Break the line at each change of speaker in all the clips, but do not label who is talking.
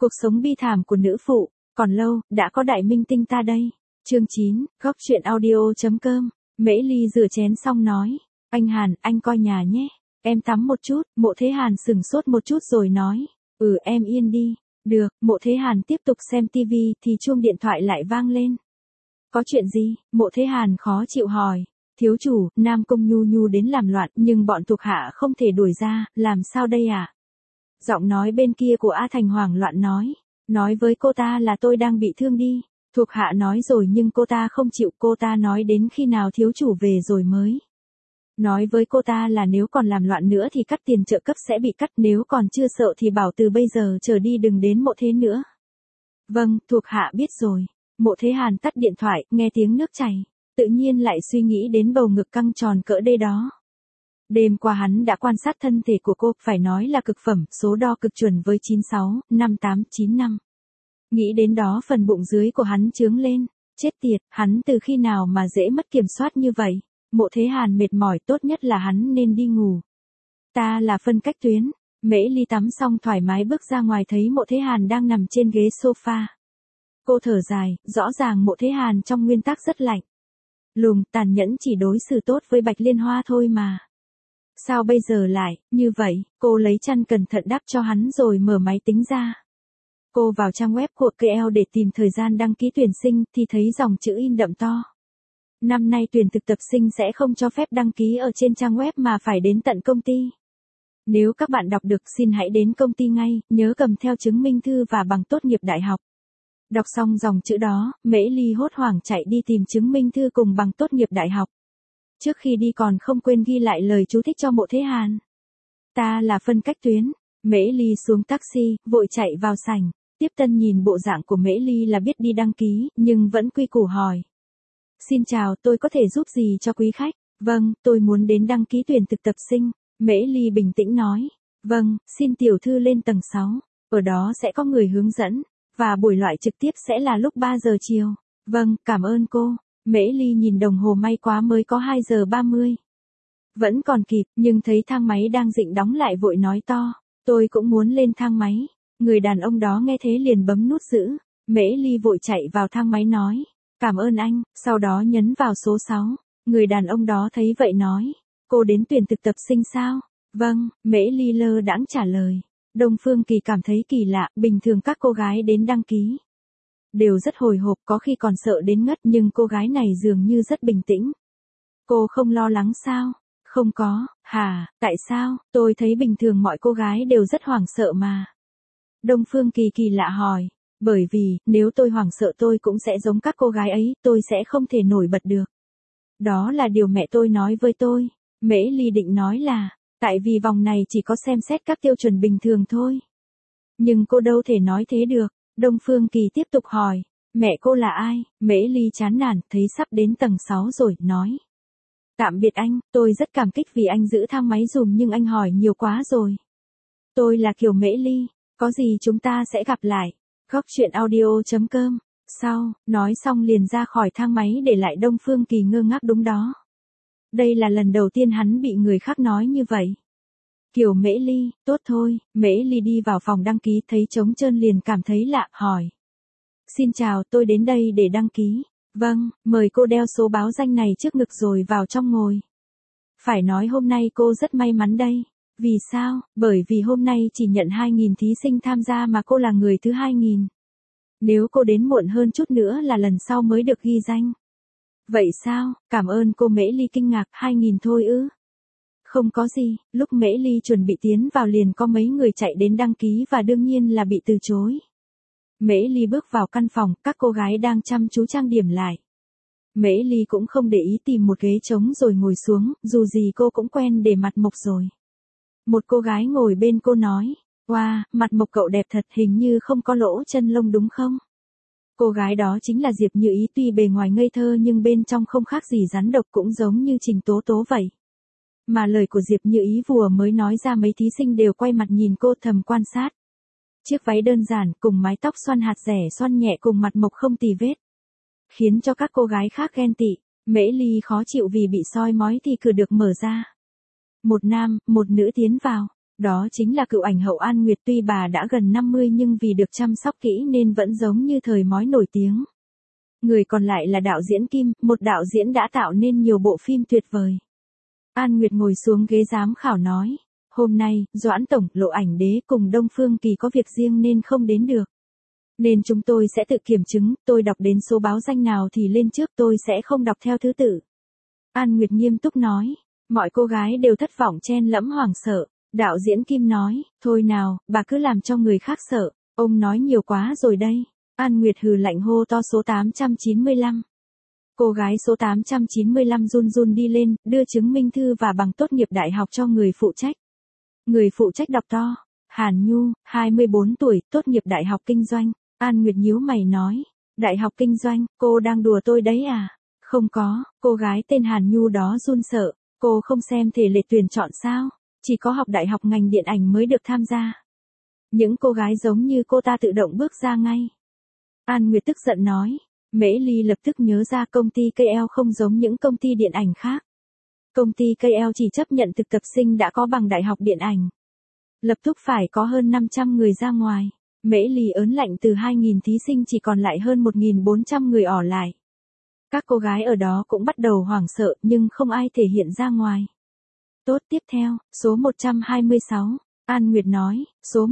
Cuộc sống bi thảm của nữ phụ, còn lâu, đã có đại minh tinh ta đây. Chương 9, góc truyện audio.com. Mễ Ly rửa chén xong nói, anh Hàn, anh coi nhà nhé, em tắm một chút. Mộ Thế Hàn sửng sốt một chút rồi nói, em yên đi. Được. Mộ Thế Hàn tiếp tục xem tivi thì chuông điện thoại lại vang lên. Có chuyện gì? Mộ Thế Hàn khó chịu hỏi. Thiếu chủ, Nam Cung Nhu Nhu đến làm loạn nhưng bọn thuộc hạ không thể đuổi ra, làm sao đây à? Giọng nói bên kia của A Thành hoảng loạn nói với cô ta là tôi đang bị thương đi. Thuộc hạ nói rồi nhưng cô ta không chịu, cô ta nói đến khi nào thiếu chủ về rồi mới. Nói với cô ta là nếu còn làm loạn nữa thì cắt tiền trợ cấp sẽ bị cắt, nếu còn chưa sợ thì bảo từ bây giờ trở đi đừng đến Mộ Thế nữa. Vâng, thuộc hạ biết rồi. Mộ Thế Hàn tắt điện thoại, nghe tiếng nước chảy, tự nhiên lại suy nghĩ đến bầu ngực căng tròn cỡ đây đó. Đêm qua hắn đã quan sát thân thể của cô, phải nói là cực phẩm, số đo cực chuẩn với 96, 58, 95. Nghĩ đến đó phần bụng dưới của hắn chướng lên, chết tiệt, hắn từ khi nào mà dễ mất kiểm soát như vậy. Mộ Thế Hàn mệt mỏi, tốt nhất là hắn nên đi ngủ. Ta là phân cách tuyến. Mễ Ly tắm xong thoải mái bước ra ngoài thấy Mộ Thế Hàn đang nằm trên ghế sofa. Cô thở dài, rõ ràng Mộ Thế Hàn trong nguyên tắc rất lạnh lùng, tàn nhẫn, chỉ đối xử tốt với Bạch Liên Hoa thôi mà. Sao bây giờ lại như vậy? Cô lấy chăn cẩn thận đắp cho hắn rồi mở máy tính ra. Cô vào trang web của KL để tìm thời gian đăng ký tuyển sinh thì thấy dòng chữ in đậm to. Năm nay tuyển thực tập sinh sẽ không cho phép đăng ký ở trên trang web mà phải đến tận công ty. Nếu các bạn đọc được xin hãy đến công ty ngay, nhớ cầm theo chứng minh thư và bằng tốt nghiệp đại học. Đọc xong dòng chữ đó, Mễ Ly hốt hoảng chạy đi tìm chứng minh thư cùng bằng tốt nghiệp đại học. Trước khi đi còn không quên ghi lại lời chú thích cho Mộ Thế Hàn. Ta là phân cách tuyến. Mễ Ly xuống taxi, vội chạy vào sảnh. Tiếp tân nhìn bộ dạng của Mễ Ly là biết đi đăng ký, nhưng vẫn quy củ hỏi. Xin chào, tôi có thể giúp gì cho quý khách? Vâng, tôi muốn đến đăng ký tuyển thực tập sinh. Mễ Ly bình tĩnh nói. Vâng, xin tiểu thư lên tầng 6. Ở đó sẽ có người hướng dẫn. Và buổi loại trực tiếp sẽ là lúc 3 giờ chiều. Vâng, cảm ơn cô. Mễ Ly nhìn đồng hồ, may quá mới có 2 giờ 30. Vẫn còn kịp, nhưng thấy thang máy đang dịnh đóng lại vội nói to. Tôi cũng muốn lên thang máy. Người đàn ông đó nghe thế liền bấm nút giữ. Mễ Ly vội chạy vào thang máy nói. Cảm ơn anh, sau đó nhấn vào số 6. Người đàn ông đó thấy vậy nói. Cô đến tuyển thực tập sinh sao? Vâng, Mễ Ly lơ đãng trả lời. Đông Phương Kỳ cảm thấy kỳ lạ, bình thường các cô gái đến đăng ký đều rất hồi hộp, có khi còn sợ đến ngất, nhưng cô gái này dường như rất bình tĩnh. Cô không lo lắng sao? Không có. Hả, tại sao? Tôi thấy bình thường mọi cô gái đều rất hoảng sợ mà. Đông Phương Kỳ kỳ lạ hỏi. Bởi vì, nếu tôi hoảng sợ tôi cũng sẽ giống các cô gái ấy, tôi sẽ không thể nổi bật được. Đó là điều mẹ tôi nói với tôi. Mễ Ly định nói là, tại vì vòng này chỉ có xem xét các tiêu chuẩn bình thường thôi. Nhưng cô đâu thể nói thế được. Đông Phương Kỳ tiếp tục hỏi, mẹ cô là ai? Mễ Ly chán nản, thấy sắp đến tầng 6 rồi, nói. Tạm biệt anh, tôi rất cảm kích vì anh giữ thang máy dùm nhưng anh hỏi nhiều quá rồi. Tôi là Kiều Mễ Ly, có gì chúng ta sẽ gặp lại. Góc truyện audio.com. Sau, nói xong liền ra khỏi thang máy để lại Đông Phương Kỳ ngơ ngác đúng đó. Đây là lần đầu tiên hắn bị người khác nói như vậy. Kiều Mễ Ly, tốt thôi. Mễ Ly đi vào phòng đăng ký thấy trống trơn liền cảm thấy lạ, hỏi. Xin chào, tôi đến đây để đăng ký. Vâng, mời cô đeo số báo danh này trước ngực rồi vào trong ngồi. Phải nói hôm nay cô rất may mắn đây. Vì sao? Bởi vì hôm nay chỉ nhận 2.000 thí sinh tham gia mà cô là người thứ 2.000. Nếu cô đến muộn hơn chút nữa là lần sau mới được ghi danh. Vậy sao? Cảm ơn cô. Mễ Ly kinh ngạc, 2.000 thôi ư? Không có gì, lúc Mễ Ly chuẩn bị tiến vào liền có mấy người chạy đến đăng ký và đương nhiên là bị từ chối. Mễ Ly bước vào căn phòng, các cô gái đang chăm chú trang điểm lại. Mễ Ly cũng không để ý, tìm một ghế trống rồi ngồi xuống, dù gì cô cũng quen để mặt mộc rồi. Một cô gái ngồi bên cô nói, wow, mặt mộc cậu đẹp thật, hình như không có lỗ chân lông đúng không? Cô gái đó chính là Diệp Như Ý, tuy bề ngoài ngây thơ nhưng bên trong không khác gì rắn độc, cũng giống như Trình Tố Tố vậy. Mà lời của Diệp Như Ý vừa mới nói ra mấy thí sinh đều quay mặt nhìn cô thầm quan sát. Chiếc váy đơn giản cùng mái tóc xoăn hạt rẻ xoăn nhẹ cùng mặt mộc không tì vết, khiến cho các cô gái khác ghen tị. Mễ Ly khó chịu vì bị soi mói thì cửa được mở ra. Một nam, một nữ tiến vào. Đó chính là cựu ảnh hậu An Nguyệt, tuy bà đã gần 50 nhưng vì được chăm sóc kỹ nên vẫn giống như thời mói nổi tiếng. Người còn lại là đạo diễn Kim, một đạo diễn đã tạo nên nhiều bộ phim tuyệt vời. An Nguyệt ngồi xuống ghế giám khảo nói, hôm nay, Doãn Tổng, Lộ Ảnh Đế cùng Đông Phương Kỳ có việc riêng nên không đến được. Nên chúng tôi sẽ tự kiểm chứng, tôi đọc đến số báo danh nào thì lên trước, tôi sẽ không đọc theo thứ tự. An Nguyệt nghiêm túc nói, mọi cô gái đều thất vọng chen lẫm hoảng sợ. Đạo diễn Kim nói, thôi nào, bà cứ làm cho người khác sợ, ông nói nhiều quá rồi đây. An Nguyệt hừ lạnh hô to số 895. Cô gái số 895 run run đi lên, đưa chứng minh thư và bằng tốt nghiệp đại học cho người phụ trách. Người phụ trách đọc to, Hàn Nhu, 24 tuổi, tốt nghiệp đại học kinh doanh. An Nguyệt nhíu mày nói, đại học kinh doanh, cô đang đùa tôi đấy à? Không có, cô gái tên Hàn Nhu đó run sợ, cô không xem thể lệ tuyển chọn sao? Chỉ có học đại học ngành điện ảnh mới được tham gia. Những cô gái giống như cô ta tự động bước ra ngay. An Nguyệt tức giận nói. Mễ Ly lập tức nhớ ra công ty KL không giống những công ty điện ảnh khác. Công ty KL chỉ chấp nhận thực tập sinh đã có bằng đại học điện ảnh. Lập tức phải có hơn 500 người ra ngoài. Mễ Ly ớn lạnh, từ 2.000 thí sinh chỉ còn lại hơn 1.400 người ở lại. Các cô gái ở đó cũng bắt đầu hoảng sợ nhưng không ai thể hiện ra ngoài. Tốt, tiếp theo, số 126, An Nguyệt nói, số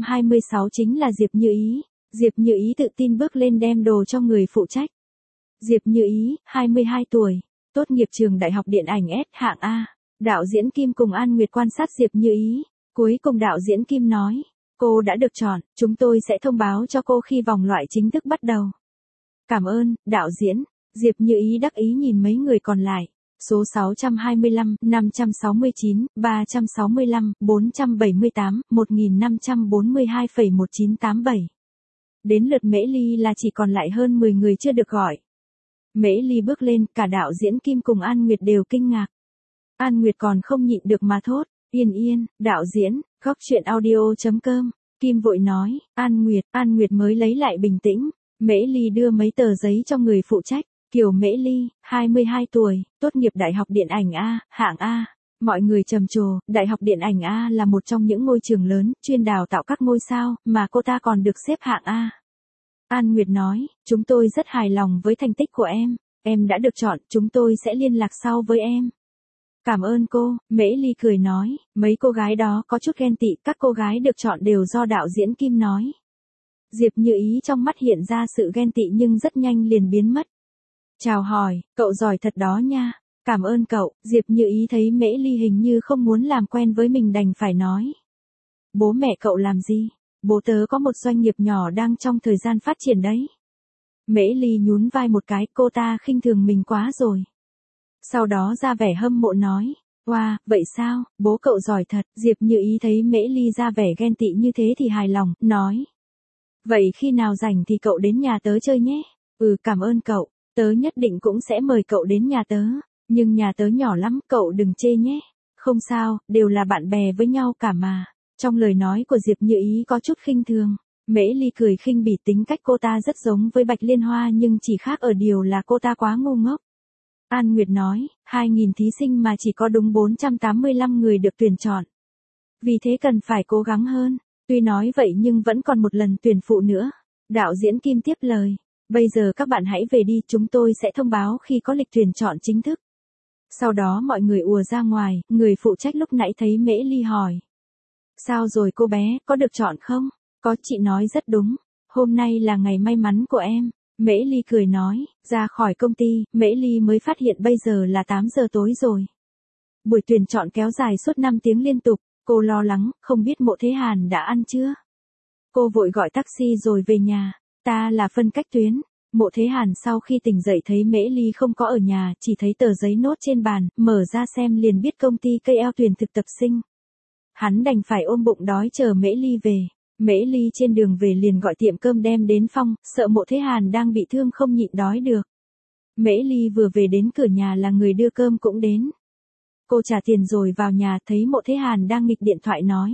126 chính là Diệp Như Ý. Diệp Như Ý tự tin bước lên đem đồ cho người phụ trách. Diệp Như Ý, 22 tuổi, tốt nghiệp trường đại học điện ảnh S hạng A. Đạo diễn Kim cùng An Nguyệt quan sát Diệp Như Ý. Cuối cùng đạo diễn Kim nói, cô đã được chọn, chúng tôi sẽ thông báo cho cô khi vòng loại chính thức bắt đầu. Cảm ơn, đạo diễn. Diệp Như Ý đắc ý nhìn mấy người còn lại. Số 625, 569, 365, 478, 1542,1987. Đến lượt Mễ Ly là chỉ còn lại hơn 10 người chưa được gọi. Mễ Ly bước lên, cả đạo diễn Kim cùng An Nguyệt đều kinh ngạc. An Nguyệt còn không nhịn được mà thốt, yên yên, đạo diễn, góc chuyện audio.com. Kim vội nói, An Nguyệt mới lấy lại bình tĩnh. Mễ Ly đưa mấy tờ giấy cho người phụ trách. Kiều Mễ Ly, 22 tuổi, tốt nghiệp đại học điện ảnh A, hạng A. Mọi người trầm trồ, đại học điện ảnh A là một trong những ngôi trường lớn, chuyên đào tạo các ngôi sao, mà cô ta còn được xếp hạng A. An Nguyệt nói, chúng tôi rất hài lòng với thành tích của em đã được chọn, chúng tôi sẽ liên lạc sau với em. Cảm ơn cô, Mễ Ly cười nói, mấy cô gái đó có chút ghen tị, các cô gái được chọn đều do đạo diễn Kim nói. Diệp Như Ý trong mắt hiện ra sự ghen tị nhưng rất nhanh liền biến mất. Chào hỏi, cậu giỏi thật đó nha. Cảm ơn cậu. Diệp Như Ý thấy Mễ Ly hình như không muốn làm quen với mình đành phải nói. Bố mẹ cậu làm gì? Bố tớ có một doanh nghiệp nhỏ đang trong thời gian phát triển đấy. Mễ Ly nhún vai một cái, cô ta khinh thường mình quá rồi. Sau đó ra vẻ hâm mộ nói. Wow, vậy sao, bố cậu giỏi thật. Diệp Như Ý thấy Mễ Ly ra vẻ ghen tị như thế thì hài lòng, nói. Vậy khi nào rảnh thì cậu đến nhà tớ chơi nhé. Cảm ơn cậu. Tớ nhất định cũng sẽ mời cậu đến nhà tớ. Nhưng nhà tớ nhỏ lắm, cậu đừng chê nhé. Không sao, đều là bạn bè với nhau cả mà. Trong lời nói của Diệp Như Ý có chút khinh thường. Mễ Ly cười khinh bỉ, tính cách cô ta rất giống với Bạch Liên Hoa nhưng chỉ khác ở điều là cô ta quá ngu ngốc. An Nguyệt nói, 2.000 thí sinh mà chỉ có đúng 485 người được tuyển chọn. Vì thế cần phải cố gắng hơn. Tuy nói vậy nhưng vẫn còn một lần tuyển phụ nữa. Đạo diễn Kim tiếp lời. Bây giờ các bạn hãy về đi, chúng tôi sẽ thông báo khi có lịch tuyển chọn chính thức. Sau đó mọi người ùa ra ngoài, người phụ trách lúc nãy thấy Mễ Ly hỏi. Sao rồi cô bé, có được chọn không? Có, chị nói rất đúng. Hôm nay là ngày may mắn của em. Mễ Ly cười nói, ra khỏi công ty, Mễ Ly mới phát hiện bây giờ là 8 giờ tối rồi. Buổi tuyển chọn kéo dài suốt 5 tiếng liên tục, cô lo lắng, không biết Mộ Thế Hàn đã ăn chưa? Cô vội gọi taxi rồi về nhà. Ta là phân cách tuyến. Mộ Thế Hàn sau khi tỉnh dậy thấy Mễ Ly không có ở nhà, chỉ thấy tờ giấy nốt trên bàn, mở ra xem liền biết công ty KL tuyển thực tập sinh. Hắn đành phải ôm bụng đói chờ Mễ Ly về. Mễ Ly trên đường về liền gọi tiệm cơm đem đến phong, sợ Mộ Thế Hàn đang bị thương không nhịn đói được. Mễ Ly vừa về đến cửa nhà là người đưa cơm cũng đến. Cô trả tiền rồi vào nhà thấy Mộ Thế Hàn đang nghịch điện thoại nói.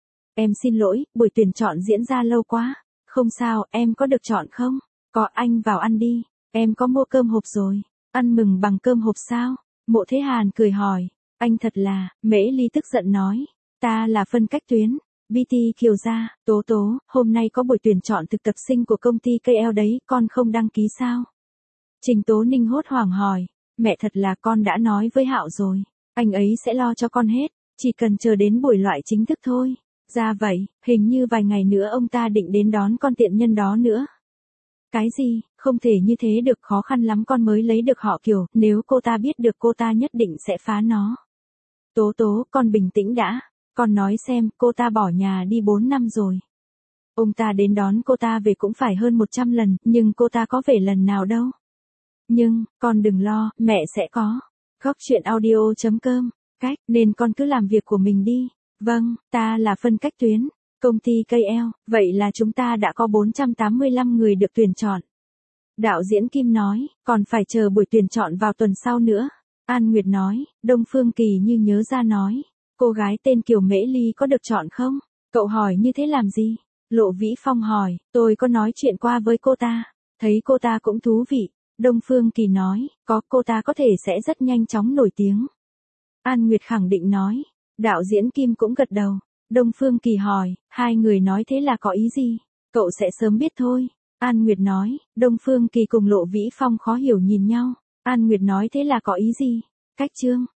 Em xin lỗi, buổi tuyển chọn diễn ra lâu quá. Không sao, em có được chọn không? Có, anh vào ăn đi. Em có mua cơm hộp rồi. Ăn mừng bằng cơm hộp sao? Mộ Thế Hàn cười hỏi. Anh thật là, Mễ Ly tức giận nói. Ta là phân cách tuyến. BT Kiều Gia, Tố Tố, hôm nay có buổi tuyển chọn thực tập sinh của công ty KL đấy, con không đăng ký sao? Trình Tố Ninh hốt hoảng hỏi, mẹ thật là con đã nói với Hạo rồi, anh ấy sẽ lo cho con hết, chỉ cần chờ đến buổi loại chính thức thôi. Ra vậy, hình như vài ngày nữa ông ta định đến đón con tiện nhân đó nữa. Cái gì, không thể như thế được, khó khăn lắm con mới lấy được họ Kiều, nếu cô ta biết được cô ta nhất định sẽ phá nó. Tố Tố, con bình tĩnh đã, con nói xem, cô ta bỏ nhà đi 4 năm rồi. Ông ta đến đón cô ta về cũng phải hơn 100 lần, nhưng cô ta có về lần nào đâu. Nhưng, con đừng lo, mẹ sẽ có. Góc chuyện audio.com, cách, nên con cứ làm việc của mình đi. Vâng, ta là phân cách tuyến, công ty KL, vậy là chúng ta đã có 485 người được tuyển chọn. Đạo diễn Kim nói, còn phải chờ buổi tuyển chọn vào tuần sau nữa. An Nguyệt nói, Đông Phương Kỳ như nhớ ra nói, cô gái tên Kiều Mễ Ly có được chọn không? Cậu hỏi như thế làm gì? Lộ Vĩ Phong hỏi, tôi có nói chuyện qua với cô ta, thấy cô ta cũng thú vị. Đông Phương Kỳ nói, có, cô ta có thể sẽ rất nhanh chóng nổi tiếng. An Nguyệt khẳng định nói, đạo diễn Kim cũng gật đầu. Đông Phương Kỳ hỏi, hai người nói thế là có ý gì? Cậu sẽ sớm biết thôi. An Nguyệt nói, Đông Phương Kỳ cùng Lộ Vĩ Phong khó hiểu nhìn nhau. An Nguyệt nói thế là có ý gì? Cách chương.